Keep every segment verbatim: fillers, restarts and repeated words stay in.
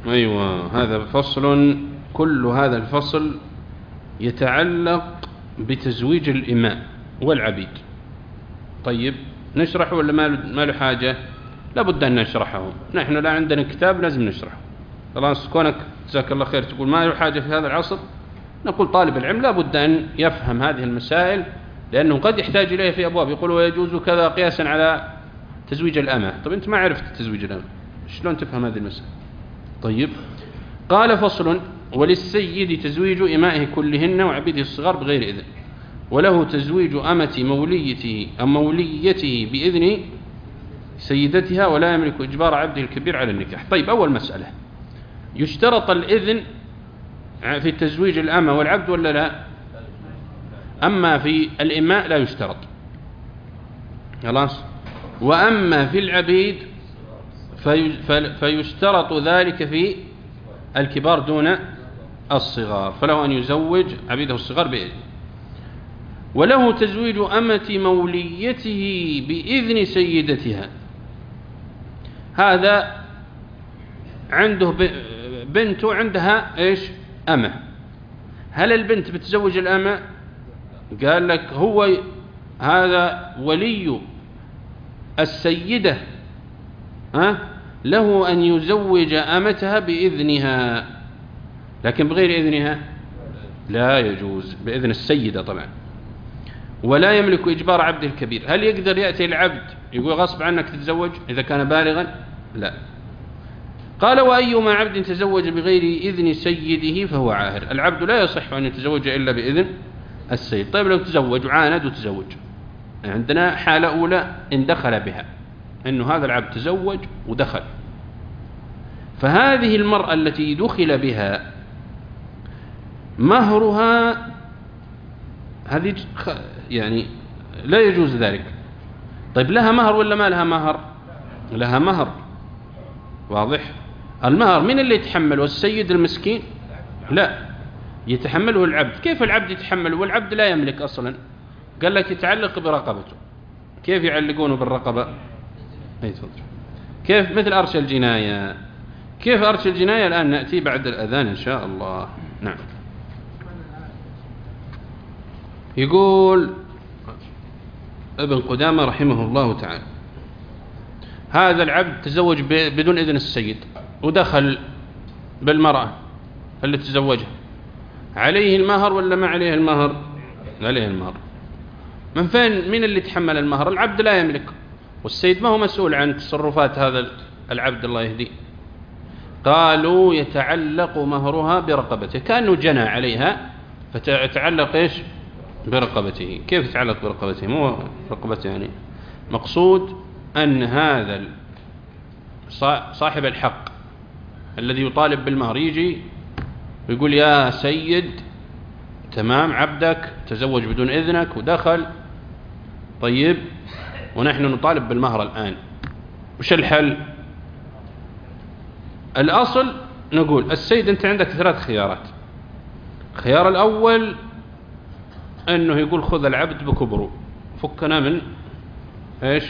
أيوة، هذا فصل، كل هذا الفصل يتعلق بتزويج الإماء والعبيد. طيب نشرحه ولا ما له حاجة؟ لابد أن نشرحه، نحن لا عندنا كتاب لازم نشرحه. خلاص، كونك جزاك الله خير تقول ما له حاجة في هذا العصر، نقول طالب العلم لابد أن يفهم هذه المسائل، لأنه قد يحتاج إليها في أبواب، يقول ويجوز كذا قياسا على تزويج الأمة. طيب أنت ما عرفت تزويج الأمة، شلون تفهم هذه المسائل؟ طيب، قال فصل: وللسيد تزويج إمائه كلهن وعبيده الصغار بغير إذن، وله تزويج أمة موليته أو موليته بإذن سيدتها، ولا يملك إجبار عبده الكبير على النكاح. طيب، أول مسألة، يشترط الإذن في تزويج الأمة والعبد ولا لا؟ أما في الإماء لا يشترط، خلاص. وأما في العبيد في فيشترط ذلك في الكبار دون الصغار، فله أن يزوج عبيده الصغار بإذن. وله تزويج أمة موليته بإذن سيدتها، هذا عنده بنت عندها إيش؟ أمة. هل البنت بتزوج الأمة؟ قال لك هو هذا ولي السيدة، ها له أن يزوج أمتها بإذنها، لكن بغير إذنها لا يجوز، بإذن السيدة طبعا. ولا يملك إجبار عبده الكبير، هل يقدر يأتي العبد يقول غصب عنك تتزوج إذا كان بالغا؟ لا. قال: وأيما عبد تزوج بغير إذن سيده فهو عاهر، العبد لا يصح أن يتزوج إلا بإذن السيد. طيب لو تزوج وعاند وتزوج، عندنا حالة أولى إن دخل بها، إنه هذا العبد تزوج ودخل، فهذه المرأة التي دخل بها مهرها هذه يعني لا يجوز ذلك. طيب لها مهر ولا ما لها مهر؟ لها مهر، واضح. المهر من اللي يتحمله؟ السيد المسكين؟ لا، يتحمله العبد. كيف العبد يتحمله والعبد لا يملك أصلا؟ قال لك يتعلق برقبته. كيف يعلقونه بالرقبة؟ كيف؟ مثل أرش الجناية. كيف أرش الجناية؟ الآن نأتي بعد الأذان إن شاء الله. نعم. يقول ابن قدامة رحمه الله تعالى: هذا العبد تزوج بدون إذن السيد ودخل بالمرأة اللي تزوجها، عليه المهر ولا ما عليه المهر؟ عليه المهر. من فين؟ من اللي تحمل المهر؟ العبد لا يملك، والسيد ما هو مسؤول عن تصرفات هذا العبد الله يهديه. قالوا يتعلق مهرها برقبته، كأنه جنى عليها فتتعلق إيش؟ برقبته. كيف يتعلق برقبته؟ مو رقبته يعني، مقصود أن هذا صاحب الحق الذي يطالب بالمهر يجي ويقول: يا سيد تمام، عبدك تزوج بدون إذنك ودخل، طيب ونحن نطالب بالمهر الآن، وش الحل؟ الأصل نقول السيد أنت عندك ثلاث خيارات. الخيار الأول أنه يقول خذ العبد بكبره، فكنا من إيش؟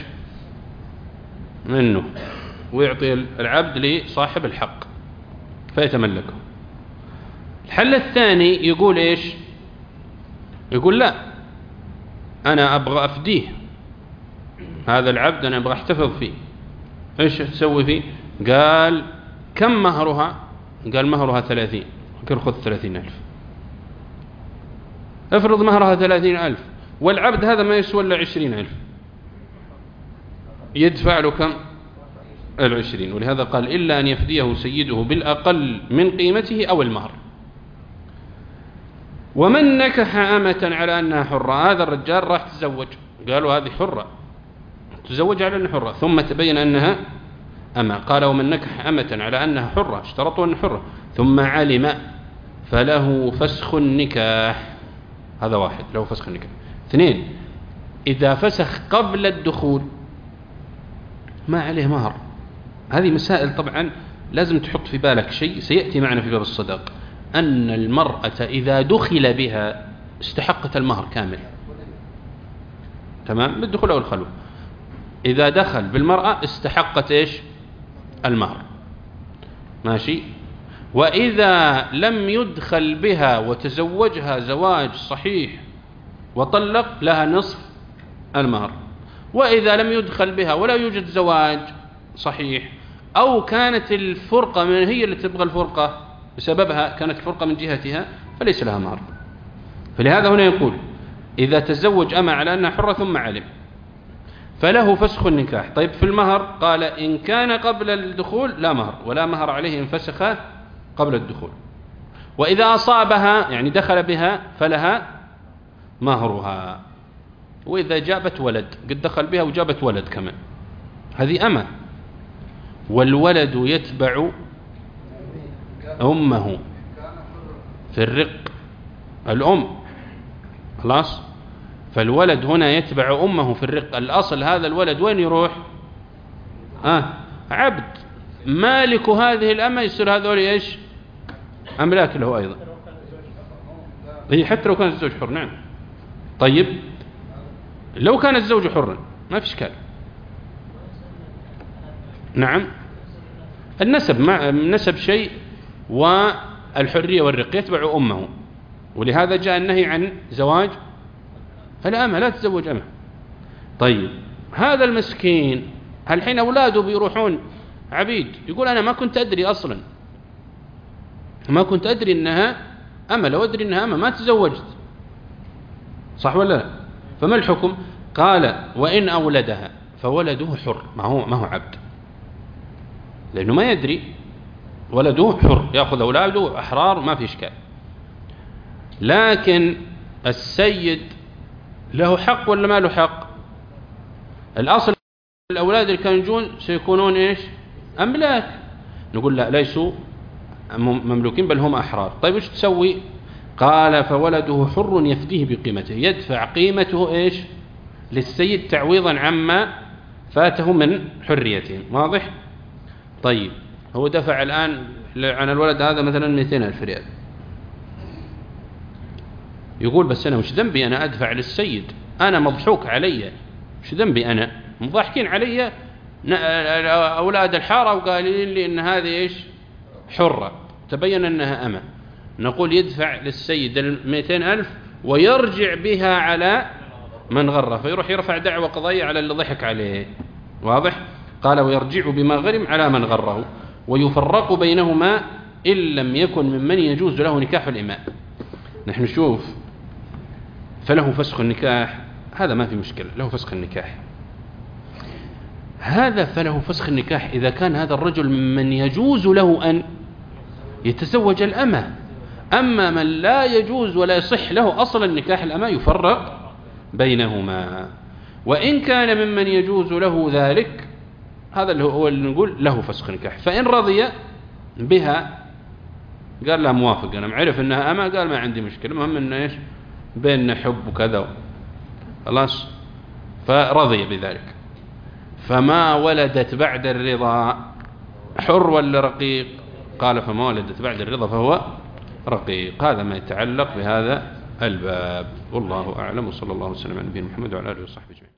منه، ويعطي العبد لصاحب الحق فيتملكه. الحل الثاني يقول إيش؟ يقول لا، أنا أبغى أفديه هذا العبد، أنا أبغى أحتفظ فيه. إيش تسوي فيه؟ قال كم مهرها؟ قال مهرها ثلاثين. قال خذ ثلاثين ألف. افرض مهرها ثلاثين ألف والعبد هذا ما يسوى إلا عشرين ألف، يدفع له كم؟ العشرين. ولهذا قال إلا أن يفديه سيده بالأقل من قيمته أو المهر. ومن نكح أمة على أنها حرة، هذا الرجال راح تزوج، قالوا هذه حرة، تزوج على أنها حرة، ثم تبين أنها أمة. قال ومن نكح أمة على أنها حرة، اشترطوا أنها حرة، ثم علم فله فسخ النكاح. هذا واحد، له فسخ النكاح. اثنين، إذا فسخ قبل الدخول ما عليه مهر. هذه مسائل طبعا لازم تحط في بالك شيء سيأتي معنا في باب الصداق، أن المرأة إذا دخل بها استحقت المهر كامل، تمام، بالدخول أو الخلو. إذا دخل بالمرأة استحقت إيش؟ المهر، ماشي. وإذا لم يدخل بها وتزوجها زواج صحيح وطلق لها نصف المهر. وإذا لم يدخل بها ولا يوجد زواج صحيح أو كانت الفرقة من هي اللي تبغى الفرقة بسببها، كانت الفرقة من جهتها، فليس لها مهر. فلهذا هنا يقول إذا تزوج أما على أنها حرة ثم علم فله فسخ النكاح. طيب في المهر قال إن كان قبل الدخول لا مهر، ولا مهر عليه إن فسخ قبل الدخول. وإذا أصابها يعني دخل بها فلها مهرها. وإذا جابت ولد، قد دخل بها وجابت ولد كمان، هذه أما، والولد يتبع أمه في الرق، الأم خلاص. فالولد هنا يتبع أمه في الرق. الأصل هذا الولد وين يروح؟ آه عبد، مالك هذه الأمة يصير هذول إيش؟ أملاك له أيضا، هي حتى لو كان الزوج حر. نعم. طيب لو كان الزوج حرا ما في إشكال. نعم. النسب ما نسب شيء، والحرية والرق يتبع أمه، ولهذا جاء النهي عن زواج الأمة، لا تزوج أمة. طيب هذا المسكين الحين أولاده بيروحون عبيد، يقول أنا ما كنت أدري أصلا، ما كنت أدري إنها أمة، لو أدري إنها أمة ما تزوجت، صح ولا لا؟ فما الحكم؟ قال وإن أولدها فولده حر، ما هو ما هو عبد، لأنه ما يدري، ولده حر يأخذ أولاده أحرار ما في إشكال. لكن السيد له حق ولا ما له حق؟ الأصل الأولاد اللي كانوا يجون سيكونون إيش؟ أملاك. نقول لا، ليسوا مملوكين بل هم أحرار. طيب إيش تسوي؟ قال فولده حر يفديه بقيمته، يدفع قيمته إيش؟ للسيد تعويضا عما فاته من حريته. واضح؟ طيب هو دفع الآن عن الولد هذا مثلا مئتين ألف ريال، يقول بس أنا وش ذنبي أنا أدفع للسيد؟ أنا مضحوك علي، وش ذنبي أنا؟ مضحكين علي أولاد الحارة وقالين لي إن هذه إيش؟ حرة، تبين أنها أمة. نقول يدفع للسيد المئتين ألف ويرجع بها على من غره، فيروح يرفع دعوة قضائية على اللي ضحك عليه. واضح؟ قال ويرجع بما غرم على من غره ويفرق بينهما إن لم يكن ممن يجوز له نكاح الإماء. نحن نشوف فله فسخ النكاح، هذا ما في مشكلة، له فسخ النكاح. هذا فله فسخ النكاح إذا كان هذا الرجل ممن يجوز له أن يتزوج الأمة. أما من لا يجوز ولا يصح له أصل النكاح الأمة يفرق بينهما. وإن كان ممن يجوز له ذلك، هذا اللي هو اللي نقول له فسخ نكاح. فإن رضي بها قال لا موافق، أنا معرف أنها أما، قال ما عندي مشكلة، المهم أنه إيش بيننا حب وكذا خلاص، فرضي بذلك. فما ولدت بعد الرضا حر ولا رقيق؟ قال فما ولدت بعد الرضا فهو رقيق. هذا ما يتعلق بهذا الباب، والله أعلم، وصلى الله وسلم على نبينا محمد وعلى آله وصحبه أجمعين.